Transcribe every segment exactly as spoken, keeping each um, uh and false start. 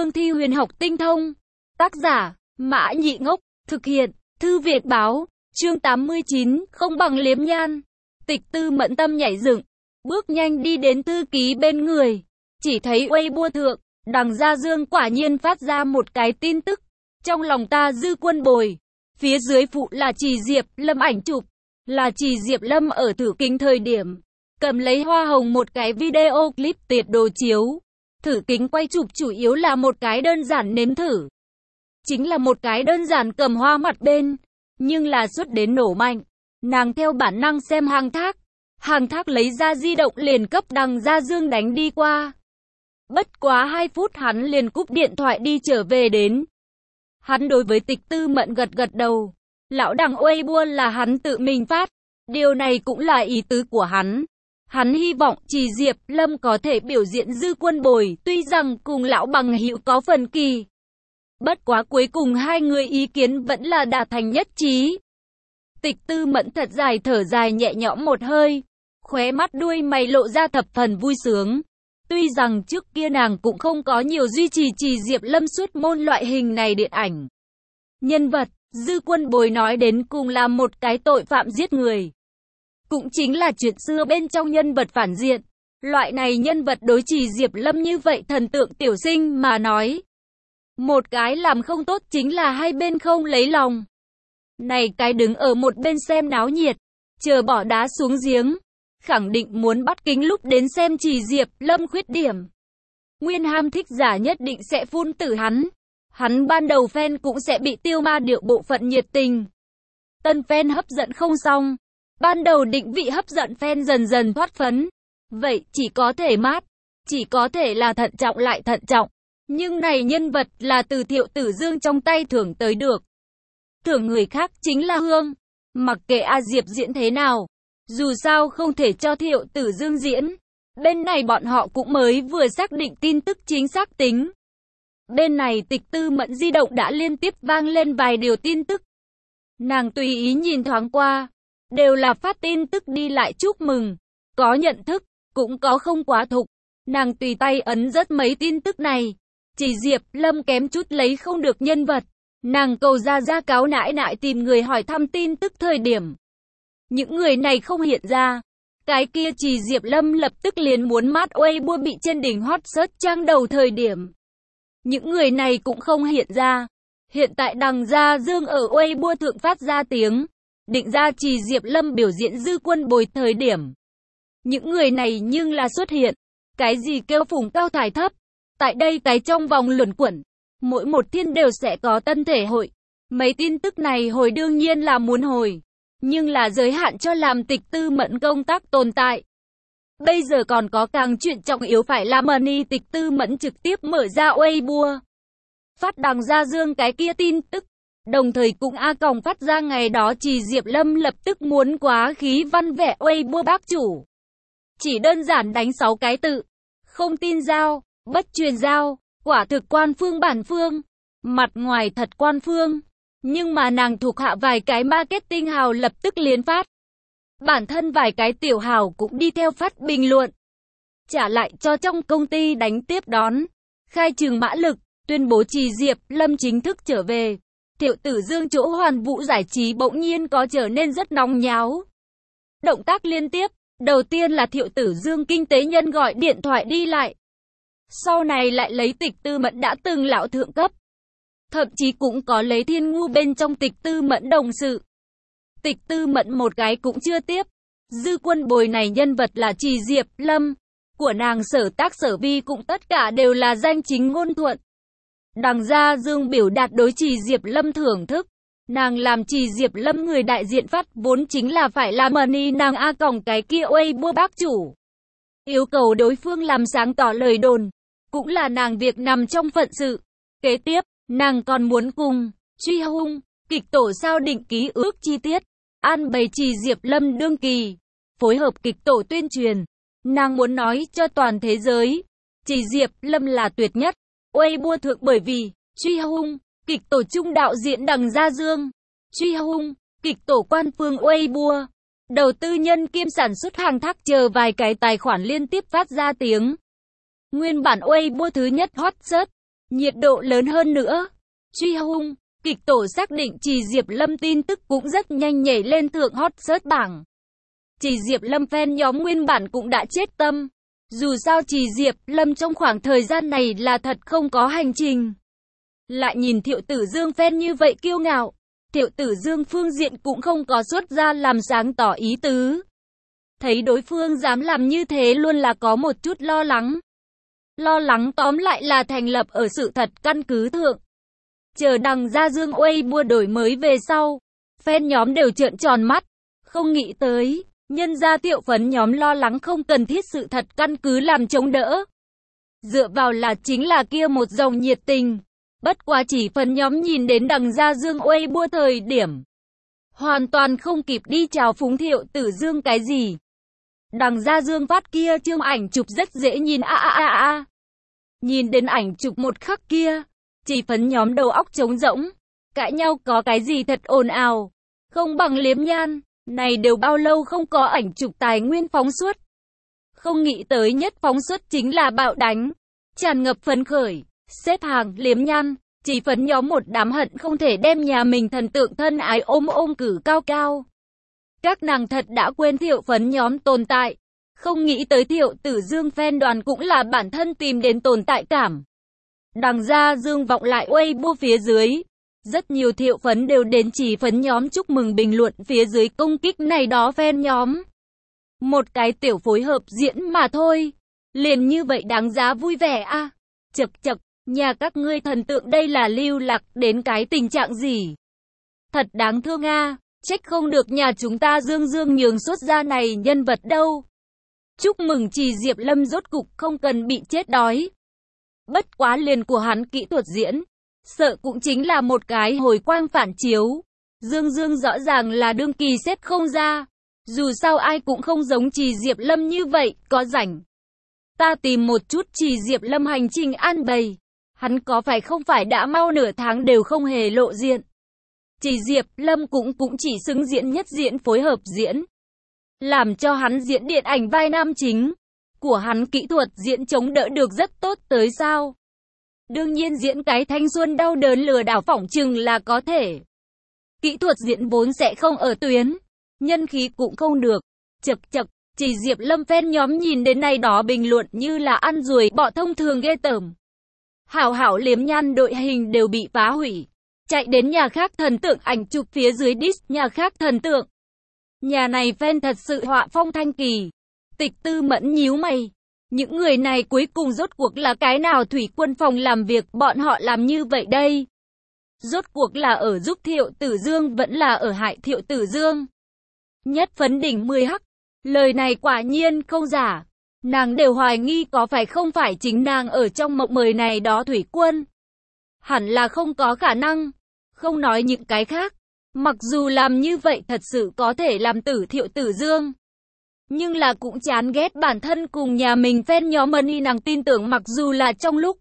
Cương thi huyền học tinh thông. Tác giả, Mã Nhị Ngốc, thực hiện, Thư Việt báo, chương tám mươi chín, không bằng liếm nhan. Tịch Tư Mẫn tâm nhảy dựng, bước nhanh đi đến thư ký bên người, chỉ thấy Weibo thượng, Đằng Gia Dương quả nhiên phát ra một cái tin tức. Trong lòng ta dư quân bồi, phía dưới phụ là Trì Diệp Lâm ảnh chụp, là Trì Diệp Lâm ở thử kính thời điểm, cầm lấy hoa hồng một cái video clip tiệt đồ chiếu. Thử kính quay chụp chủ yếu là một cái đơn giản nếm thử. Chính là một cái đơn giản cầm hoa mặt bên, nhưng là xuất đến nổ mạnh. Nàng theo bản năng xem Hàng Thác. Hàng Thác lấy ra di động liền cấp Đằng Gia Dương đánh đi qua. Bất quá hai phút hắn liền cúp điện thoại đi trở về đến. Hắn đối với Tịch Tư Mẫn gật gật đầu. Lão Đằng Weibo là hắn tự mình phát. Điều này cũng là ý tứ của hắn. Hắn hy vọng Trì Diệp Lâm có thể biểu diễn dư quân bồi, tuy rằng cùng lão bằng hữu có phần kỳ. Bất quá cuối cùng hai người ý kiến vẫn là đạt thành nhất trí. Tịch Tư Mẫn thật dài thở dài nhẹ nhõm một hơi, khóe mắt đuôi mày lộ ra thập phần vui sướng. Tuy rằng trước kia nàng cũng không có nhiều duy trì Trì Diệp Lâm suốt môn loại hình này điện ảnh. Nhân vật, dư quân bồi nói đến cùng là một cái tội phạm giết người. Cũng chính là chuyện xưa bên trong nhân vật phản diện. Loại này nhân vật đối Trì Diệp Lâm như vậy thần tượng tiểu sinh mà nói. Một cái làm không tốt chính là hai bên không lấy lòng. Này cái đứng ở một bên xem náo nhiệt, chờ bỏ đá xuống giếng, khẳng định muốn bắt kính lúc đến xem Trì Diệp Lâm khuyết điểm. Nguyên ham thích giả nhất định sẽ phun tử hắn. Hắn ban đầu fan cũng sẽ bị tiêu ma điệu bộ phận nhiệt tình. Tân fan hấp dẫn không xong. Ban đầu định vị hấp dẫn fan dần dần thoát phấn. Vậy chỉ có thể mát, chỉ có thể là thận trọng lại thận trọng. Nhưng này nhân vật là từ Thiệu Tử Dương trong tay thưởng tới được. Thưởng người khác chính là hương. Mặc kệ A Diệp diễn thế nào, dù sao không thể cho Thiệu Tử Dương diễn. Bên này bọn họ cũng mới vừa xác định tin tức chính xác tính. Bên này Tịch Tư Mẫn di động đã liên tiếp vang lên vài điều tin tức. Nàng tùy ý nhìn thoáng qua, đều là phát tin tức đi lại chúc mừng. Có nhận thức, cũng có không quá thục. Nàng tùy tay ấn rất mấy tin tức này. Trì Diệp Lâm kém chút lấy không được nhân vật. Nàng cầu ra ra cáo nãi nãi tìm người hỏi thăm tin tức thời điểm. Những người này không hiện ra. Cái kia Trì Diệp Lâm lập tức liền muốn mát Weibo bị trên đỉnh hot search trang đầu thời điểm. Những người này cũng không hiện ra. Hiện tại Đằng Gia Dương ở Weibo thượng phát ra tiếng. Định ra Trì Diệp Lâm biểu diễn dư quân bồi thời điểm. Những người này nhưng là xuất hiện. Cái gì kêu phùng cao thải thấp. Tại đây cái trong vòng luẩn quẩn. Mỗi một thiên đều sẽ có tân thể hội. Mấy tin tức này hồi đương nhiên là muốn hồi. Nhưng là giới hạn cho làm Tịch Tư Mẫn công tác tồn tại. Bây giờ còn có càng chuyện trọng yếu phải làm money. Tịch Tư Mẫn trực tiếp mở ra Weibo. Phát Đằng Gia Dương cái kia tin tức. Đồng thời cũng A Còng phát ra ngày đó Trì Diệp Lâm lập tức muốn quá khí văn vẻ Weibo bác chủ. Chỉ đơn giản đánh sáu cái tự. Không tin giao, bất truyền giao, quả thực quan phương bản phương. Mặt ngoài thật quan phương. Nhưng mà nàng thuộc hạ vài cái marketing hào lập tức liền phát. Bản thân vài cái tiểu hào cũng đi theo phát bình luận. Trả lại cho trong công ty đánh tiếp đón. Khai trừng mã lực, tuyên bố Trì Diệp Lâm chính thức trở về. Thiệu Tử Dương chỗ Hoàn Vũ giải trí bỗng nhiên có trở nên rất nóng nháo. Động tác liên tiếp, đầu tiên là Thiệu Tử Dương kinh tế nhân gọi điện thoại đi lại. Sau này lại lấy Tịch Tư Mẫn đã từng lão thượng cấp. Thậm chí cũng có lấy Thiên Ngu bên trong Tịch Tư Mẫn đồng sự. Tịch Tư Mẫn một cái cũng chưa tiếp. Dư quân bồi này nhân vật là Trì Diệp Lâm. Của nàng sở tác sở vi cũng tất cả đều là danh chính ngôn thuận. Đằng Gia Dương biểu đạt đối Trì Diệp Lâm thưởng thức. Nàng làm Trì Diệp Lâm người đại diện phát vốn chính là phải làm money nàng A Còng cái kia Weibo bác chủ. Yêu cầu đối phương làm sáng tỏ lời đồn. Cũng là nàng việc nằm trong phận sự. Kế tiếp, nàng còn muốn cùng Truy Hung, kịch tổ sao định ký ước chi tiết. An bày Trì Diệp Lâm đương kỳ. Phối hợp kịch tổ tuyên truyền. Nàng muốn nói cho toàn thế giới. Trì Diệp Lâm là tuyệt nhất. Weibo thượng bởi vì Truy Hung, kịch tổ trung đạo diễn Đằng Gia Dương. Truy Hung, kịch tổ quan phương Weibo. Đầu tư nhân kiêm sản xuất Hàng Thác chờ vài cái tài khoản liên tiếp phát ra tiếng. Nguyên bản Weibo thứ nhất hot search. nhiệt độ lớn hơn nữa. Truy hung, kịch tổ xác định Trì Diệp Lâm tin tức cũng rất nhanh nhảy lên thượng hot search bảng. Trì Diệp Lâm fan nhóm nguyên bản cũng đã chết tâm. Dù sao Trì Diệp Lâm trong khoảng thời gian này là thật không có hành trình. Lại nhìn Thiệu Tử Dương fan như vậy kiêu ngạo. Thiệu Tử Dương phương diện cũng không có xuất ra làm sáng tỏ ý tứ. Thấy đối phương dám làm như thế luôn là có một chút lo lắng. Lo lắng tóm lại là thành lập ở sự thật căn cứ thượng. Chờ đằng ra Dương Weibo đổi mới về sau. Fan nhóm đều trợn tròn mắt. Không nghĩ tới. Nhân ra Thiệu phấn nhóm lo lắng không cần thiết sự thật căn cứ làm chống đỡ. Dựa vào là chính là kia một dòng nhiệt tình. Bất quá chỉ phấn nhóm nhìn đến đằng ra Dương Weibo thời điểm. Hoàn toàn không kịp đi chào phúng Thiệu Tử Dương cái gì. Đằng ra Dương phát kia chương ảnh chụp rất dễ nhìn a a a a. Nhìn đến ảnh chụp một khắc kia. Chỉ phấn nhóm đầu óc trống rỗng. Cãi nhau có cái gì thật ồn ào. Không bằng liếm nhan. Này đều bao lâu không có ảnh chụp tài nguyên phóng xuất. Không nghĩ tới nhất phóng xuất chính là bạo đánh. Tràn ngập phấn khởi. Xếp hàng liếm nhan. Chỉ phấn nhóm một đám hận không thể đem nhà mình thần tượng thân ái ôm ôm cử cao cao. Các nàng thật đã quên Thiệu phấn nhóm tồn tại. Không nghĩ tới Thiệu Tử Dương fan đoàn cũng là bản thân tìm đến tồn tại cảm. Đằng ra Dương vọng lại Weibo phía dưới. Rất nhiều Thiệu phấn đều đến chỉ phấn nhóm chúc mừng bình luận phía dưới công kích này đó fan nhóm. Một cái tiểu phối hợp diễn mà thôi. Liền như vậy đáng giá vui vẻ a à. Chật chật, nhà các ngươi thần tượng đây là lưu lạc đến cái tình trạng gì? Thật đáng thương a à. Trách không được nhà chúng ta Dương Dương nhường xuất ra này nhân vật đâu. Chúc mừng Trì Diệp Lâm rốt cục không cần bị chết đói. Bất quá liền của hắn kỹ thuật diễn. Sợ cũng chính là một cái hồi quang phản chiếu. Dương Dương rõ ràng là đương kỳ xếp không ra. Dù sao ai cũng không giống Trì Diệp Lâm như vậy, có rảnh. Ta tìm một chút Trì Diệp Lâm hành trình an bày. Hắn có phải không phải đã mau nửa tháng đều không hề lộ diện. Trì Diệp Lâm cũng cũng chỉ xứng diễn nhất diễn phối hợp diễn. Làm cho hắn diễn điện ảnh vai nam chính. Của hắn kỹ thuật diễn chống đỡ được rất tốt tới sao. Đương nhiên diễn cái thanh xuân đau đớn lừa đảo phỏng chừng là có thể. Kỹ thuật diễn vốn sẽ không ở tuyến. Nhân khí cũng không được. Chật chật, Trì Diệp Lâm fan nhóm nhìn đến này đó bình luận như là ăn ruồi bọ thông thường ghê tởm. Hảo hảo liếm nhan đội hình đều bị phá hủy. Chạy đến nhà khác thần tượng ảnh chụp phía dưới diss nhà khác thần tượng. Nhà này fan thật sự họa phong thanh kỳ. Tịch Tư Mẫn nhíu mày. Những người này cuối cùng rốt cuộc là cái nào thủy quân phòng làm việc bọn họ làm như vậy đây? Rốt cuộc là ở giúp Thiệu Tử Dương vẫn là ở hại Thiệu Tử Dương? Nhất phấn đỉnh mười hắc. Lời này quả nhiên không giả. Nàng đều hoài nghi có phải không phải chính nàng ở trong mộng mời này đó thủy quân. Hẳn là không có khả năng. Không nói những cái khác. Mặc dù làm như vậy thật sự có thể làm tử Thiệu Tử Dương. Nhưng là cũng chán ghét bản thân cùng nhà mình fan nhóm money nàng tin tưởng mặc dù là trong lúc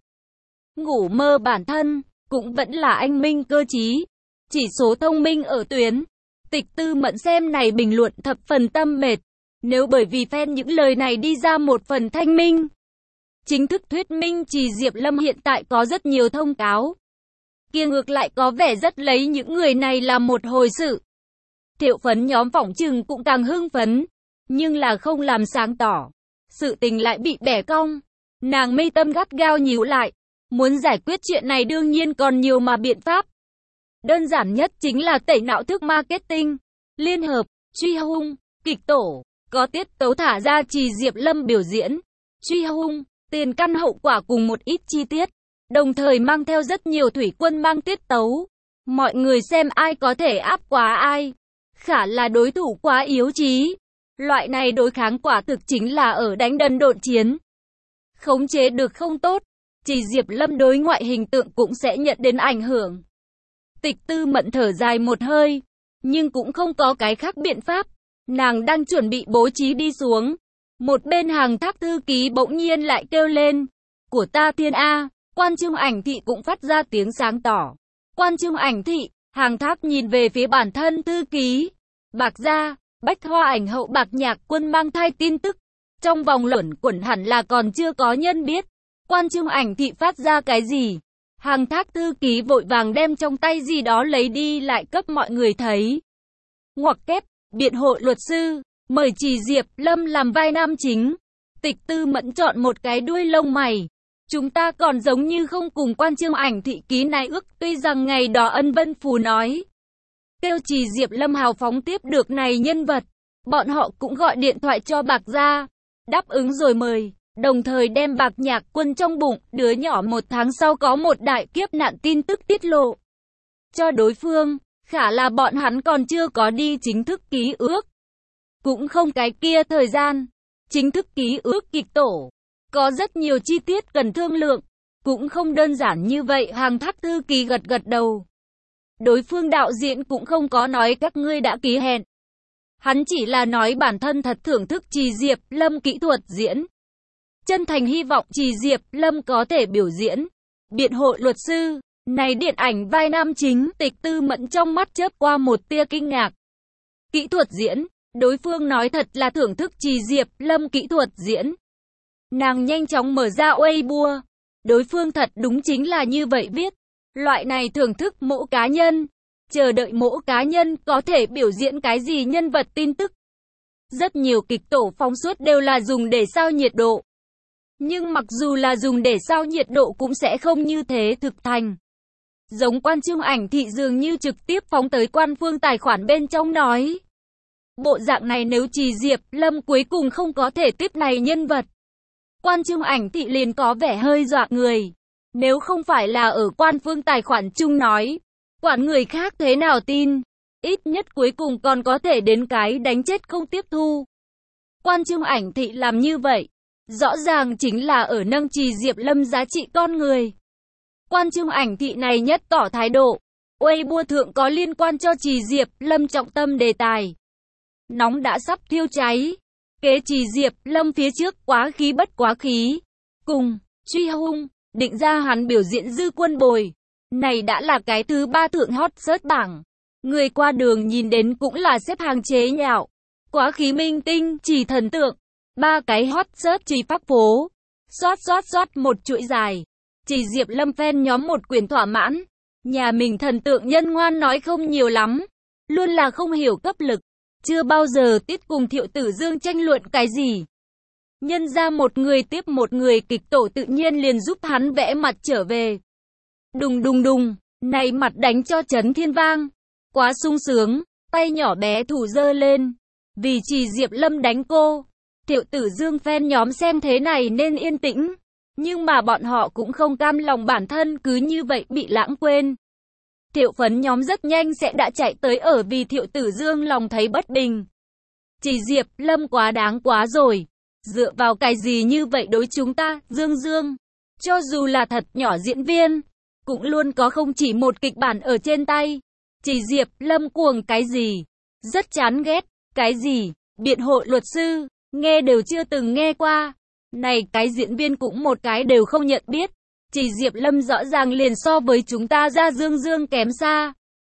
ngủ mơ bản thân, cũng vẫn là anh minh cơ trí. Chỉ số thông minh ở tuyến. Tịch Tư Mẫn xem này bình luận thập phần tâm mệt. Nếu bởi vì fan những lời này đi ra một phần thanh minh. Chính thức thuyết minh Trì Diệp Lâm hiện tại có rất nhiều thông cáo. Kia ngược lại có vẻ rất lấy những người này làm một hồi sự. Thiệu phấn nhóm phỏng chừng cũng càng hưng phấn. Nhưng là không làm sáng tỏ. Sự tình lại bị bẻ cong. Nàng mê tâm gắt gao nhíu lại. Muốn giải quyết chuyện này đương nhiên còn nhiều mà biện pháp. Đơn giản nhất chính là tẩy não thức marketing. Liên hợp, truy hung, kịch tổ. Có tiết tấu thả ra Trì Diệp Lâm biểu diễn. Truy hung, tiền căn hậu quả cùng một ít chi tiết. Đồng thời mang theo rất nhiều thủy quân mang tiết tấu. Mọi người xem ai có thể áp quá ai. Khả là đối thủ quá yếu trí. Loại này đối kháng quả thực chính là ở đánh đần độn chiến. Khống chế được không tốt. Trì Diệp Lâm đối ngoại hình tượng cũng sẽ nhận đến ảnh hưởng. Tịch Tư Mẫn thở dài một hơi. Nhưng cũng không có cái khác biện pháp. Nàng đang chuẩn bị bố trí đi xuống. Một bên hàng thác thư ký bỗng nhiên lại kêu lên. Của ta thiên A. Quan Trương Ảnh Thị cũng phát ra tiếng sáng tỏ. Quan Trương Ảnh Thị. Hàng thác nhìn về phía bản thân thư ký. Bạc gia. Bách Hoa Ảnh hậu Bạc Nhạc Quân mang thai tin tức. Trong vòng luẩn quẩn hẳn là còn chưa có nhân biết. Quan Trương Ảnh Thị phát ra cái gì? Hàng Thác thư ký vội vàng đem trong tay gì đó lấy đi lại cấp mọi người thấy. Ngoặc kép, biện hộ luật sư, mời Trì Diệp Lâm làm vai nam chính. Tịch Tư Mẫn chọn một cái đuôi lông mày. Chúng ta còn giống như không cùng quan Trương Ảnh Thị ký này ước, tuy rằng ngày đó Ân Vân Phù nói kêu Trì Diệp Lâm hào phóng tiếp được này nhân vật. Bọn họ cũng gọi điện thoại cho Bạc Gia, đáp ứng rồi mời, đồng thời đem Bạc Nhạc Quân trong bụng, đứa nhỏ một tháng sau có một đại kiếp nạn tin tức tiết lộ cho đối phương, khả là bọn hắn còn chưa có đi chính thức ký ước. Cũng không cái kia thời gian, chính thức ký ước kịch tổ, có rất nhiều chi tiết cần thương lượng, cũng không đơn giản như vậy. Hàng Thác thư ký gật gật đầu. Đối phương đạo diễn cũng không có nói các ngươi đã ký hẹn. Hắn chỉ là nói bản thân thật thưởng thức Trì Diệp Lâm kỹ thuật diễn. Chân thành hy vọng Trì Diệp Lâm có thể biểu diễn. Biện hộ luật sư, này điện ảnh vai nam chính. Tịch Tư Mẫn trong mắt chớp qua một tia kinh ngạc. Kỹ thuật diễn, đối phương nói thật là thưởng thức Trì Diệp Lâm kỹ thuật diễn. Nàng nhanh chóng mở ra Weibo. Đối phương thật đúng chính là như vậy viết. Loại này thưởng thức mỗi cá nhân. Chờ đợi mỗi cá nhân có thể biểu diễn cái gì nhân vật tin tức. Rất nhiều kịch tổ phóng suốt đều là dùng để sao nhiệt độ. Nhưng mặc dù là dùng để sao nhiệt độ cũng sẽ không như thế thực thành. Giống quan Trương Ảnh Thị dường như trực tiếp phóng tới quan phương tài khoản bên trong nói. Bộ dạng này nếu Trì Diệp Lâm cuối cùng không có thể tiếp này nhân vật, quan Trương Ảnh Thị liền có vẻ hơi dọa người. Nếu không phải là ở quan phương tài khoản chung nói, quản người khác thế nào tin, ít nhất cuối cùng còn có thể đến cái đánh chết không tiếp thu. Quan Trương Ảnh Thị làm như vậy, rõ ràng chính là ở nâng Trì Diệp Lâm giá trị con người. Quan Trương Ảnh Thị này nhất tỏ thái độ. Weibo thượng có liên quan cho Trì Diệp Lâm trọng tâm đề tài. Nóng đã sắp thiêu cháy. Kế Trì Diệp Lâm phía trước quá khí bất quá khí. Cùng, truy hung, định ra hắn biểu diễn Dư Quân Bồi. Này đã là cái thứ ba thượng hot search bảng. Người qua đường nhìn đến cũng là xếp hàng chế nhạo. Quá khí minh tinh, chỉ thần tượng. Ba cái hot search chỉ phát phố. Xoát xoát xoát một chuỗi dài. Trì Diệp Lâm fan nhóm một quyền thỏa mãn. Nhà mình thần tượng nhân ngoan nói không nhiều lắm. Luôn là không hiểu cấp lực. Chưa bao giờ tiết cùng Thiệu Tử Dương tranh luận cái gì. Nhân ra một người tiếp một người kịch tổ tự nhiên liền giúp hắn vẽ mặt trở về. Đùng đùng đùng, này mặt đánh cho chấn thiên vang. Quá sung sướng, tay nhỏ bé thủ dơ lên. Vì Trì Diệp Lâm đánh cô. Thiệu Tử Dương fan nhóm xem thế này nên yên tĩnh. Nhưng mà bọn họ cũng không cam lòng bản thân cứ như vậy bị lãng quên. Thiệu phấn nhóm rất nhanh sẽ đã chạy tới ở vì Thiệu Tử Dương lòng thấy bất bình. Trì Diệp Lâm quá đáng quá rồi. Dựa vào cái gì như vậy đối chúng ta, Dương Dương. Cho dù là thật nhỏ diễn viên, cũng luôn có không chỉ một kịch bản ở trên tay. Trì Diệp Lâm cuồng cái gì? Rất chán ghét. Cái gì? Biện hộ luật sư, nghe đều chưa từng nghe qua. Này cái diễn viên cũng một cái đều không nhận biết. Trì Diệp Lâm rõ ràng liền so với chúng ta ra Dương Dương kém xa.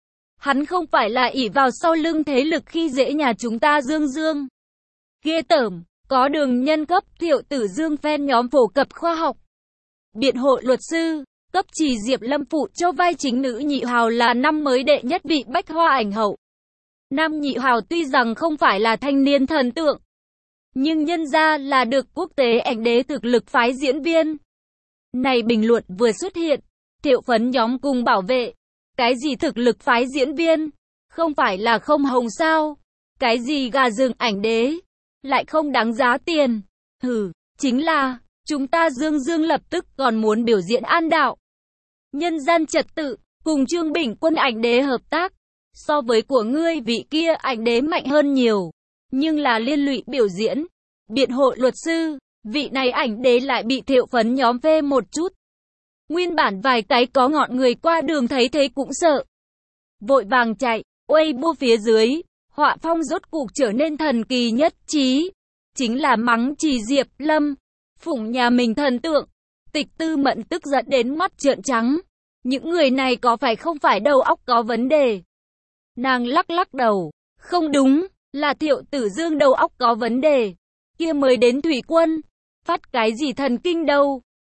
Hắn không phải là ỷ vào sau lưng thế lực khi dễ nhà chúng ta Dương Dương. Ghê tởm, có đường nhân cấp Thiệu Tử Dương fan nhóm phổ cập khoa học. Biện hộ luật sư, cấp Trì Diệp Lâm phụ cho vai chính nữ nhị hào là năm mới đệ nhất vị bách hoa ảnh hậu. Nam nhị hào tuy rằng không phải là thanh niên thần tượng, nhưng nhân ra là được quốc tế ảnh đế thực lực phái diễn viên. Này bình luận vừa xuất hiện, Thiệu phấn nhóm cùng bảo vệ. Cái gì thực lực phái diễn viên? Không phải là không hồng sao? Cái gì gà rừng ảnh đế? Lại không đáng giá tiền? Hừ, chính là, chúng ta Dương Dương lập tức còn muốn biểu diễn an đạo. Nhân gian trật tự, cùng Trương Bình Quân ảnh đế hợp tác. So với của ngươi vị kia ảnh đế mạnh hơn nhiều. Nhưng là liên lụy biểu diễn. Biện hộ luật sư, vị này ảnh đế lại bị Thiệu phấn nhóm phê một chút. Nguyên bản vài cái có ngọn người qua đường thấy thế cũng sợ. Vội vàng chạy, Weibo phía dưới, họa phong rốt cục trở nên thần kỳ nhất trí. Chính là mắng Trì Diệp Lâm, phủng nhà mình thần tượng. Tịch Tư Mẫn tức giận đến mắt trợn trắng. Những người này có phải không phải đầu óc có vấn đề? Nàng lắc lắc đầu, không đúng, là Thiệu Tử Dương đầu óc có vấn đề. Kia mới đến Thủy Quân, phát cái gì thần kinh đâu.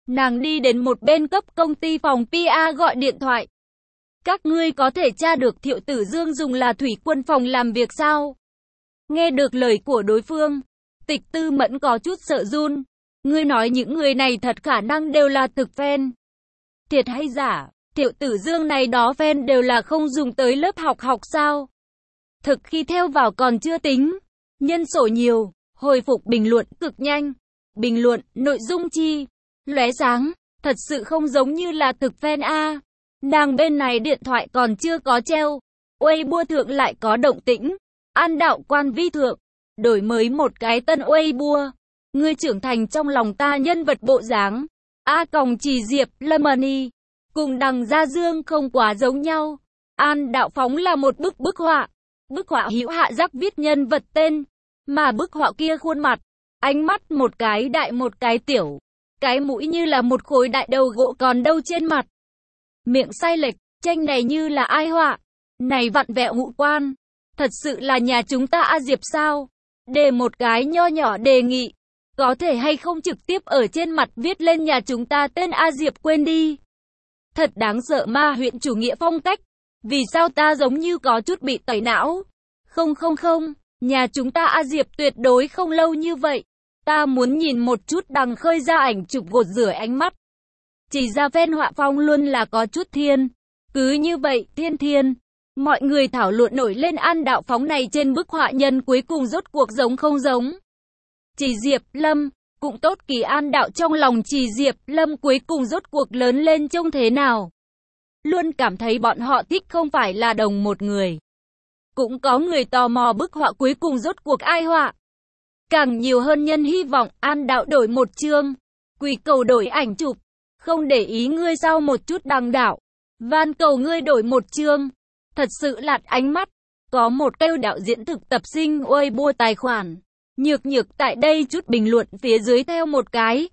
Nàng đi đến một bên cấp công ty phòng pê e gọi điện thoại. Các ngươi có thể tra được Thiệu Tử Dương dùng là thủy quân phòng làm việc sao? Nghe được lời của đối phương, Tịch Tư Mẫn có chút sợ run. Ngươi nói những người này thật khả năng đều là thực fan. Thiệt hay giả, Thiệu Tử Dương này đó fan đều là không dùng tới lớp học học sao? Thực khi theo vào còn chưa tính. Nhân số nhiều, hồi phục bình luận cực nhanh. Bình luận, nội dung chi, lóe sáng, thật sự không giống như là thực fan a. Nàng bên này điện thoại còn chưa có treo, Weibo thượng lại có động tĩnh. An Đạo Quan vi thượng, đổi mới một cái tân Weibo. Ngươi trưởng thành trong lòng ta nhân vật bộ dáng. A còng chỉ Diệp Lemony, cùng Đằng Gia Dương không quá giống nhau. An Đạo phóng là một bức bức họa. Bức họa hữu hạ giác viết nhân vật tên, mà bức họa kia khuôn mặt, ánh mắt một cái đại một cái tiểu, cái mũi như là một khối đại đầu gỗ còn đâu trên mặt. Miệng sai lệch, tranh này như là ai họa, này vặn vẹo ngũ quan, thật sự là nhà chúng ta A Diệp sao? Đề một cái nho nhỏ đề nghị, có thể hay không trực tiếp ở trên mặt viết lên nhà chúng ta tên A Diệp quên đi. Thật đáng sợ ma huyện chủ nghĩa phong cách, vì sao ta giống như có chút bị tẩy não? Không không không, nhà chúng ta A Diệp tuyệt đối không lâu như vậy. Ta muốn nhìn một chút Đằng Khơi ra ảnh chụp gột rửa ánh mắt. Chỉ ra ven họa phong luôn là có chút thiên. Cứ như vậy, thiên thiên. Mọi người thảo luận nổi lên An Đạo phóng này trên bức họa nhân cuối cùng rốt cuộc giống không giống. Chỉ Diệp Lâm, cũng tốt kỳ An Đạo trong lòng Chỉ Diệp Lâm cuối cùng rốt cuộc lớn lên trông thế nào. Luôn cảm thấy bọn họ thích không phải là đồng một người. Cũng có người tò mò bức họa cuối cùng rốt cuộc ai họa. Càng nhiều hơn nhân hy vọng An Đạo đổi một chương. Quỳ cầu đổi ảnh chụp. Không để ý ngươi sao một chút Đằng Đạo. Van cầu ngươi đổi một chương. Thật sự lạt ánh mắt. Có một kêu đạo diễn thực tập sinh Weibo tài khoản. Nhược nhược tại đây chút bình luận phía dưới theo một cái.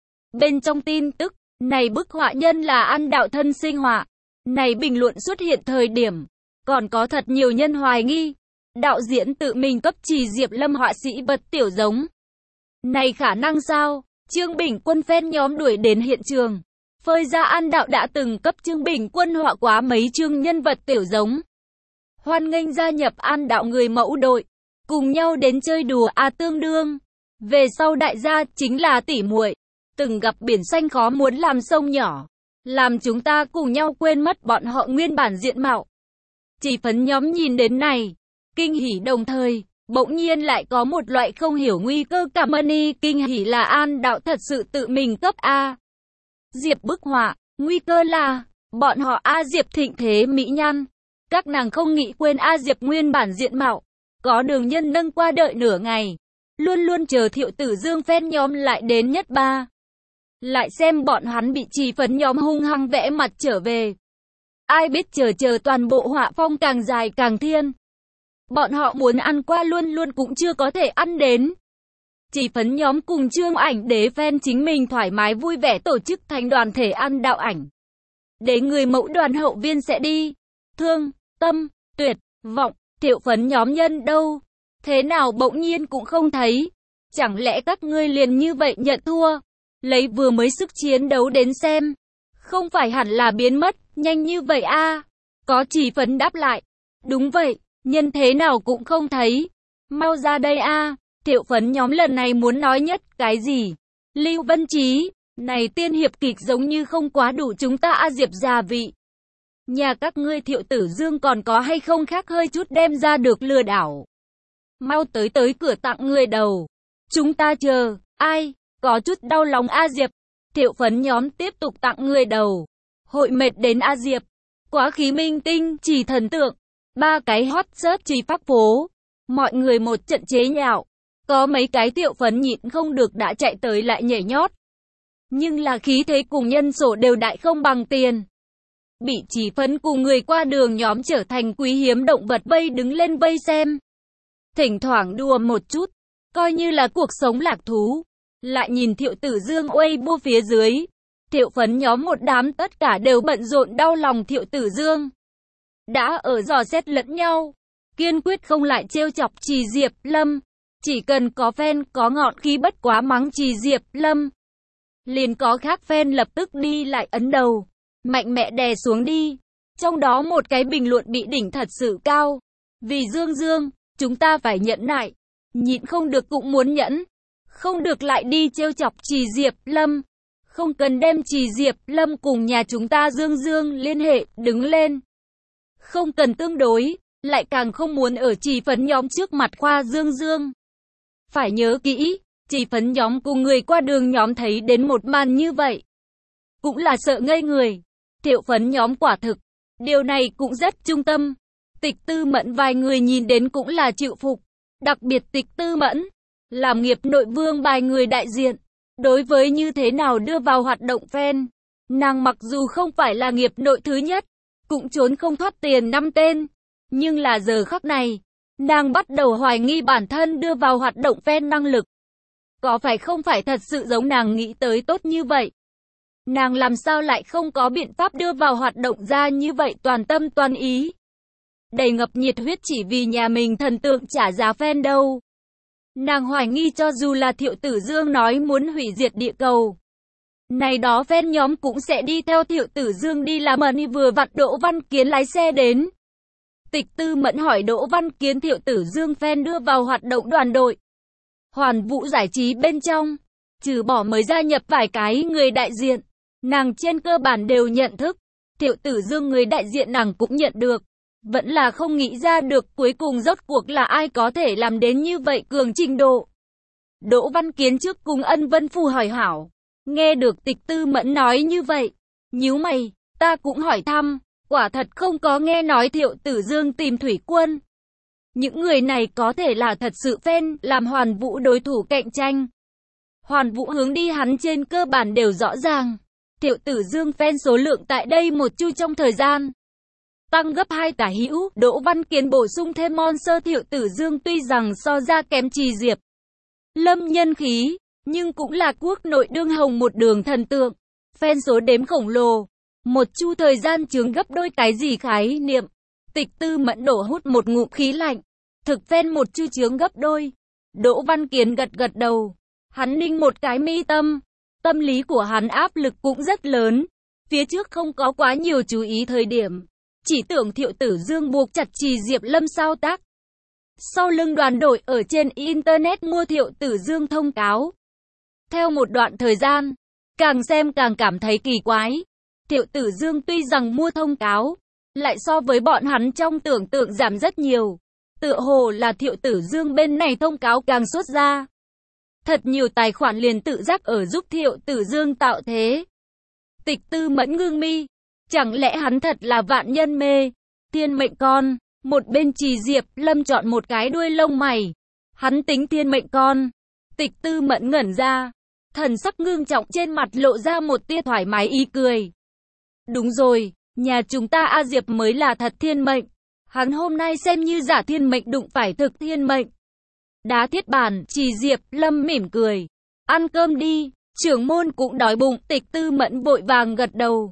Bên trong tin tức, này bức họa nhân là An Đạo thân sinh họa. Này bình luận xuất hiện thời điểm. Còn có thật nhiều nhân hoài nghi. Đạo diễn tự mình cấp Chỉ Diệp Lâm họa sĩ bật tiểu giống. Này khả năng sao? Trương Bình Quân fan nhóm đuổi đến hiện trường. Phơi ra An Đạo đã từng cấp Trương Bình Quân họa quá mấy chương nhân vật tiểu giống. Hoan nghênh gia nhập An Đạo người mẫu đội. Cùng nhau đến chơi đùa a à, tương đương. Về sau đại gia chính là tỷ muội. Từng gặp biển xanh khó muốn làm sông nhỏ. Làm chúng ta cùng nhau quên mất bọn họ nguyên bản diện mạo. Chỉ phấn nhóm nhìn đến này. Kinh hỉ đồng thời. Bỗng nhiên lại có một loại không hiểu nguy cơ cảm ơn y. Kinh hỉ là An Đạo thật sự tự mình cấp A. Diệp bức họa. Nguy cơ là. Bọn họ A Diệp thịnh thế mỹ nhân. Các nàng không nghĩ quên A Diệp nguyên bản diện mạo. Có đường nhân nâng qua đợi nửa ngày. Luôn luôn chờ Thiệu Tử Dương fan nhóm lại đến nhất ba. Lại xem bọn hắn bị Chỉ phấn nhóm hung hăng vẽ mặt trở về. Ai biết chờ chờ toàn bộ họa phong càng dài càng thiên. Bọn họ muốn ăn qua luôn luôn cũng chưa có thể ăn đến. Chỉ phấn nhóm cùng Trương Ảnh Đế fan chính mình thoải mái vui vẻ tổ chức thành đoàn thể An Đạo ảnh. Để người mẫu đoàn hậu viên sẽ đi. Thương, tâm, tuyệt, vọng, Thiệu phấn nhóm nhân đâu? Thế nào bỗng nhiên cũng không thấy. Chẳng lẽ các ngươi liền như vậy nhận thua? Lấy vừa mới sức chiến đấu đến xem. Không phải hẳn là biến mất, nhanh như vậy a à? Có Chỉ phấn đáp lại. Đúng vậy, nhân thế nào cũng không thấy. Mau ra đây a à? Thiệu phấn nhóm lần này muốn nói nhất cái gì? Lưu Vân Trí, này tiên hiệp kịch giống như không quá đủ chúng ta A Diệp gia vị. Nhà các ngươi Thiệu Tử Dương còn có hay không khác hơi chút đem ra được lừa đảo. Mau tới tới cửa tặng người đầu. Chúng ta chờ, ai, có chút đau lòng A Diệp. Thiệu phấn nhóm tiếp tục tặng người đầu. Hội mệt đến A Diệp. Quá khí minh tinh, Chỉ thần tượng. Ba cái hot search Chỉ pháp phố. Mọi người một trận chế nhạo. Có mấy cái Thiệu phấn nhịn không được đã chạy tới lại nhảy nhót. Nhưng là khí thế cùng nhân số đều đại không bằng tiền. Bị Chỉ phấn cùng người qua đường nhóm trở thành quý hiếm động vật vây đứng lên vây xem. Thỉnh thoảng đùa một chút, coi như là cuộc sống lạc thú. Lại nhìn Thiệu Tử Dương Weibo phía dưới. Thiệu phấn nhóm một đám tất cả đều bận rộn đau lòng Thiệu Tử Dương. Đã ở dò xét lẫn nhau. Kiên quyết không lại trêu chọc Chỉ Diệp Lâm. Chỉ cần có fan có ngọn khí bất quá mắng Chỉ Diệp Lâm. liền có khác fan lập tức đi lại ấn đầu, mạnh mẽ đè xuống đi. Trong đó một cái bình luận bị đỉnh thật sự cao. Vì Dương Dương, chúng ta phải nhẫn nại. Nhịn không được cũng muốn nhẫn. Không được lại đi trêu chọc Trì Diệp Lâm. Không cần đem Trì Diệp Lâm cùng nhà chúng ta Dương Dương liên hệ, đứng lên. Không cần tương đối, lại càng không muốn ở Trì Phấn nhóm trước mặt khoa Dương Dương. Phải nhớ kỹ, Trì Phấn nhóm cùng người qua đường nhóm thấy đến một màn như vậy. Cũng là sợ ngây người. Thiệu Phấn nhóm quả thực. Điều này cũng rất trung tâm. Tịch Tư Mẫn vài người nhìn đến cũng là chịu phục. Đặc biệt Tịch Tư Mẫn, làm nghiệp nội vương vài người đại diện. Đối với như thế nào đưa vào hoạt động fan, nàng mặc dù không phải là nghiệp nội thứ nhất, cũng trốn không thoát tiền năm tên. Nhưng là giờ khắc này, nàng bắt đầu hoài nghi bản thân đưa vào hoạt động fan năng lực. Có phải không phải thật sự giống nàng nghĩ tới tốt như vậy? Nàng làm sao lại không có biện pháp đưa vào hoạt động ra như vậy toàn tâm toàn ý? Đầy ngập nhiệt huyết chỉ vì nhà mình thần tượng trả giá fan đâu. Nàng hoài nghi cho dù là Thiệu Tử Dương nói muốn hủy diệt địa cầu, này đó fan nhóm cũng sẽ đi theo Thiệu Tử Dương đi làm ẩn. Vừa vặn Đỗ Văn Kiến lái xe đến. Tịch Tư Mẫn hỏi Đỗ Văn Kiến Thiệu Tử Dương fan đưa vào hoạt động đoàn đội Hoàn Vũ giải trí bên trong, trừ bỏ mới gia nhập vài cái người đại diện, nàng trên cơ bản đều nhận thức. Thiệu Tử Dương người đại diện nàng cũng nhận được. Vẫn là không nghĩ ra được cuối cùng rốt cuộc là ai có thể làm đến như vậy cường trình độ. Đỗ Văn Kiến trước cùng Ân Vân Phù hỏi hảo. Nghe được Tịch Tư Mẫn nói như vậy, nhíu mày, ta cũng hỏi thăm, quả thật không có nghe nói Thiệu Tử Dương tìm Thủy Quân. Những người này có thể là thật sự fan làm Hoàn Vũ đối thủ cạnh tranh. Hoàn Vũ hướng đi hắn trên cơ bản đều rõ ràng. Thiệu Tử Dương fan số lượng tại đây một chu trong thời gian tăng gấp hai tả hữu. Đỗ Văn Kiến bổ sung thêm Monster Thiệu Tử Dương tuy rằng so ra kém Trì Diệp Lâm nhân khí, nhưng cũng là quốc nội đương hồng một đường thần tượng. Fan số đếm khổng lồ, một chu thời gian chướng gấp đôi cái gì khái niệm. Tịch Tư Mẫn đổ hút một ngụm khí lạnh. Thực fan một chu chướng gấp đôi. Đỗ Văn Kiến gật gật đầu. Hắn ninh một cái mi tâm. Tâm lý của hắn áp lực cũng rất lớn. Phía trước không có quá nhiều chú ý thời điểm. Chỉ tưởng Thiệu Tử Dương buộc chặt Trì Diệp Lâm sao tác. Sau lưng đoàn đội ở trên Internet mua Thiệu Tử Dương thông cáo. Theo một đoạn thời gian, càng xem càng cảm thấy kỳ quái. Thiệu Tử Dương tuy rằng mua thông cáo, lại so với bọn hắn trong tưởng tượng giảm rất nhiều. Tựa hồ là Thiệu Tử Dương bên này thông cáo càng xuất ra. Thật nhiều tài khoản liền tự giác ở giúp Thiệu Tử Dương tạo thế. Tịch Tư Mẫn ngưng mi. Chẳng lẽ hắn thật là vạn nhân mê, thiên mệnh con? Một bên Trì Diệp Lâm chọn một cái đuôi lông mày. Hắn tính thiên mệnh con. Tịch Tư Mẫn ngẩn ra. Thần sắc ngưng trọng trên mặt lộ ra một tia thoải mái ý cười. Đúng rồi, nhà chúng ta A Diệp mới là thật thiên mệnh. Hắn hôm nay xem như giả thiên mệnh đụng phải thực thiên mệnh. Đá thiết bàn, Trì Diệp Lâm mỉm cười. Ăn cơm đi, trưởng môn cũng đói bụng. Tịch Tư Mẫn vội vàng gật đầu.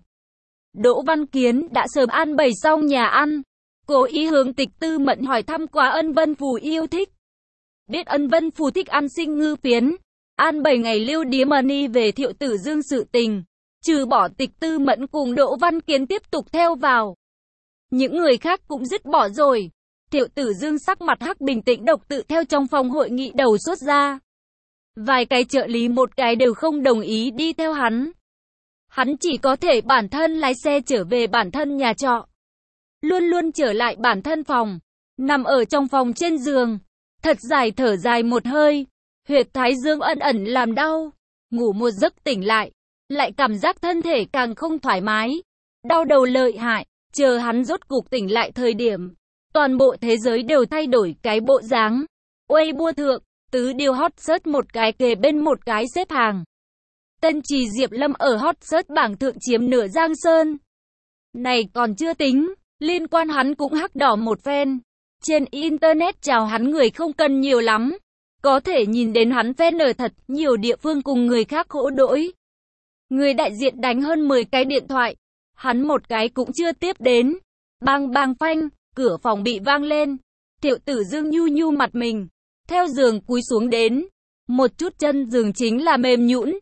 Đỗ Văn Kiến đã sớm ăn bày xong nhà ăn. Cố ý hướng Tịch Tư Mẫn hỏi thăm qua Ân Vân Phù yêu thích. Biết Ân Vân Phù thích ăn sinh ngư phiến. An bảy ngày lưu điếm money về Thiệu Tử Dương sự tình. Trừ bỏ Tịch Tư Mẫn cùng Đỗ Văn Kiến tiếp tục theo vào. Những người khác cũng dứt bỏ rồi. Thiệu Tử Dương sắc mặt hắc bình tĩnh độc tự theo trong phòng hội nghị đầu xuất ra. Vài cái trợ lý một cái đều không đồng ý đi theo hắn. Hắn chỉ có thể bản thân lái xe trở về bản thân nhà trọ. Luôn luôn trở lại bản thân phòng. Nằm ở trong phòng trên giường. Thật dài thở dài một hơi. Huyệt thái dương ẩn ẩn làm đau. Ngủ một giấc tỉnh lại. Lại cảm giác thân thể càng không thoải mái. Đau đầu lợi hại. Chờ hắn rốt cục tỉnh lại thời điểm. Toàn bộ thế giới đều thay đổi cái bộ dáng. Weibo thượng, tứ điều hot search một cái kề bên một cái xếp hàng. Tên Trì Diệp Lâm ở hot search bảng thượng chiếm nửa Giang Sơn. Này còn chưa tính, liên quan hắn cũng hắc đỏ một phen. Trên Internet chào hắn người không cần nhiều lắm. Có thể nhìn đến hắn fan ở thật nhiều địa phương cùng người khác hỗ đỗi. Người đại diện đánh hơn mười cái điện thoại. Hắn một cái cũng chưa tiếp đến. Bang bang phanh, cửa phòng bị vang lên. Thiệu Tử Dương nhu nhu mặt mình. Theo giường cúi xuống đến. Một chút chân giường chính là mềm nhũn.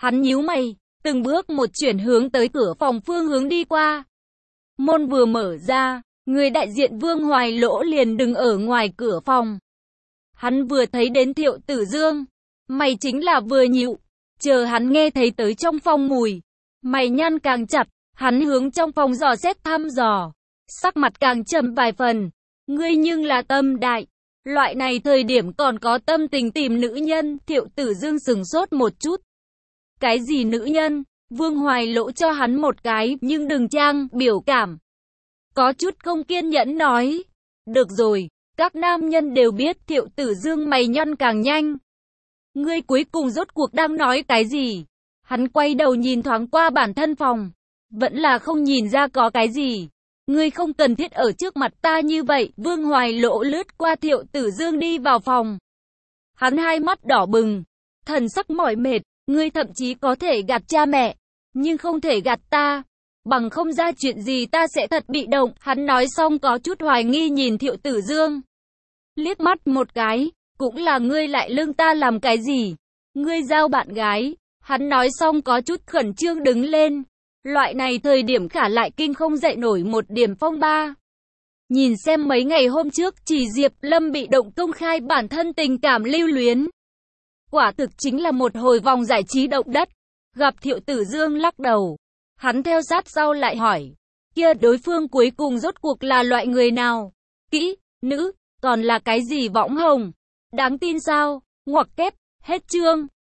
Hắn nhíu mày, từng bước một chuyển hướng tới cửa phòng phương hướng đi qua. Môn vừa mở ra, người đại diện Vương Hoài Lỗ liền đứng ở ngoài cửa phòng. Hắn vừa thấy đến Thiệu Tử Dương, mày chính là vừa nhịu, chờ hắn nghe thấy tới trong phòng mùi, mày nhăn càng chặt, hắn hướng trong phòng dò xét thăm dò, sắc mặt càng trầm vài phần. Ngươi nhưng là tâm đại, loại này thời điểm còn có tâm tình tìm nữ nhân. Thiệu Tử Dương sừng sốt một chút. Cái gì nữ nhân? Vương Hoài Lỗ cho hắn một cái, nhưng đừng trang, biểu cảm. Có chút không kiên nhẫn nói. Được rồi, các nam nhân đều biết. Thiệu Tử Dương mày nhăn càng nhanh. Ngươi cuối cùng rốt cuộc đang nói cái gì? Hắn quay đầu nhìn thoáng qua bản thân phòng. Vẫn là không nhìn ra có cái gì. Ngươi không cần thiết ở trước mặt ta như vậy. Vương Hoài Lỗ lướt qua Thiệu Tử Dương đi vào phòng. Hắn hai mắt đỏ bừng, thần sắc mỏi mệt. Ngươi thậm chí có thể gạt cha mẹ, nhưng không thể gạt ta. Bằng không ra chuyện gì ta sẽ thật bị động. Hắn nói xong có chút hoài nghi nhìn Thiệu Tử Dương. Liếc mắt một cái, cũng là ngươi lại lưng ta làm cái gì? Ngươi giao bạn gái. Hắn nói xong có chút khẩn trương đứng lên. Loại này thời điểm khả lại kinh không dậy nổi một điểm phong ba. Nhìn xem mấy ngày hôm trước chỉ Diệp Lâm bị động công khai bản thân tình cảm lưu luyến. Quả thực chính là một hồi vòng giải trí động đất. Gặp Thiệu Tử Dương lắc đầu. Hắn theo sát sau lại hỏi. Kia đối phương cuối cùng rốt cuộc là loại người nào? Kỹ, nữ, còn là cái gì võng hồng? Đáng tin sao? Ngoặc kép, hết chương.